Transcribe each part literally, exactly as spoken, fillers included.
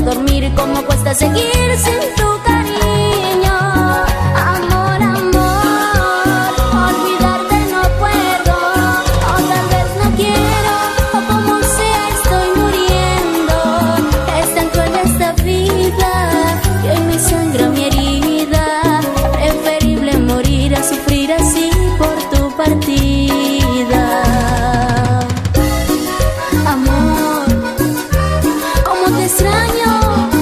dormir, cómo cuesta seguir sin tu cariño. Amor, amor, olvidarte no puedo, o tal vez no quiero, o como sea estoy muriendo. Es tan cruel esta vida que hoy me sangra mi herida. Preferible morir a sufrir así por tu partida. Amor, cómo te extraño.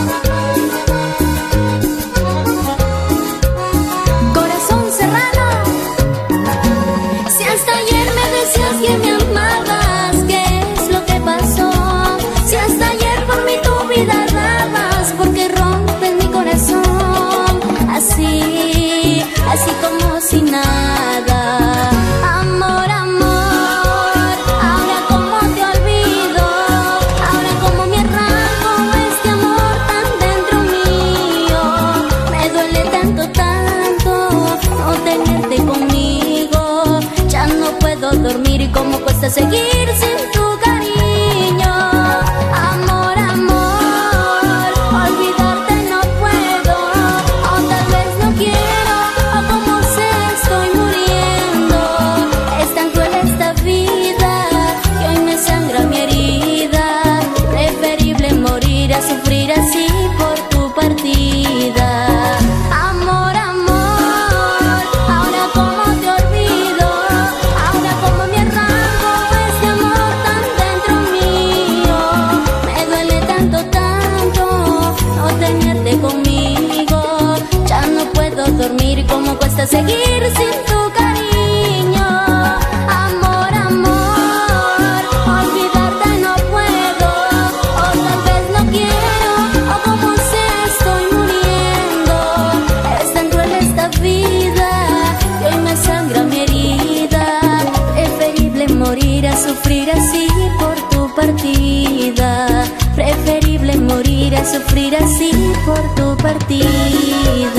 Corazón serrano, si hasta ayer me decías que me amabas, ¿qué es lo que pasó? Si hasta ayer por mí tu vida dabas, porque rompes mi corazón así, así como si nada. Amor, amor, ahora cómo te olvido, ahora cómo me arranco este amor tan dentro mío. Me duele tanto, tanto no tenerte conmigo. Ya no puedo dormir y cómo cuesta seguir sin tu cariño. Amor, amor, olvidarte no puedo, o tal vez no quiero, o como sea estoy muriendo. Es tan cruel esta vida que hoy me sangra mi herida. Preferible morir a sufrir así por tu partida. Amor, amor, ahora cómo te olvido, ahora cómo me arranco este amor tan dentro mío. Me duele tanto, tanto no tenerte conmigo. Ya no puedo dormir, cómo cuesta seguir sin tu cariño. Amor, amor, olvidarte no puedo, o tal vez no quiero, o como sea estoy muriendo. Es tan cruel esta vida que hoy me sangra mi herida. Preferible morir a sufrir así por tu partida. Preferible morir a sufrir así por tu partida.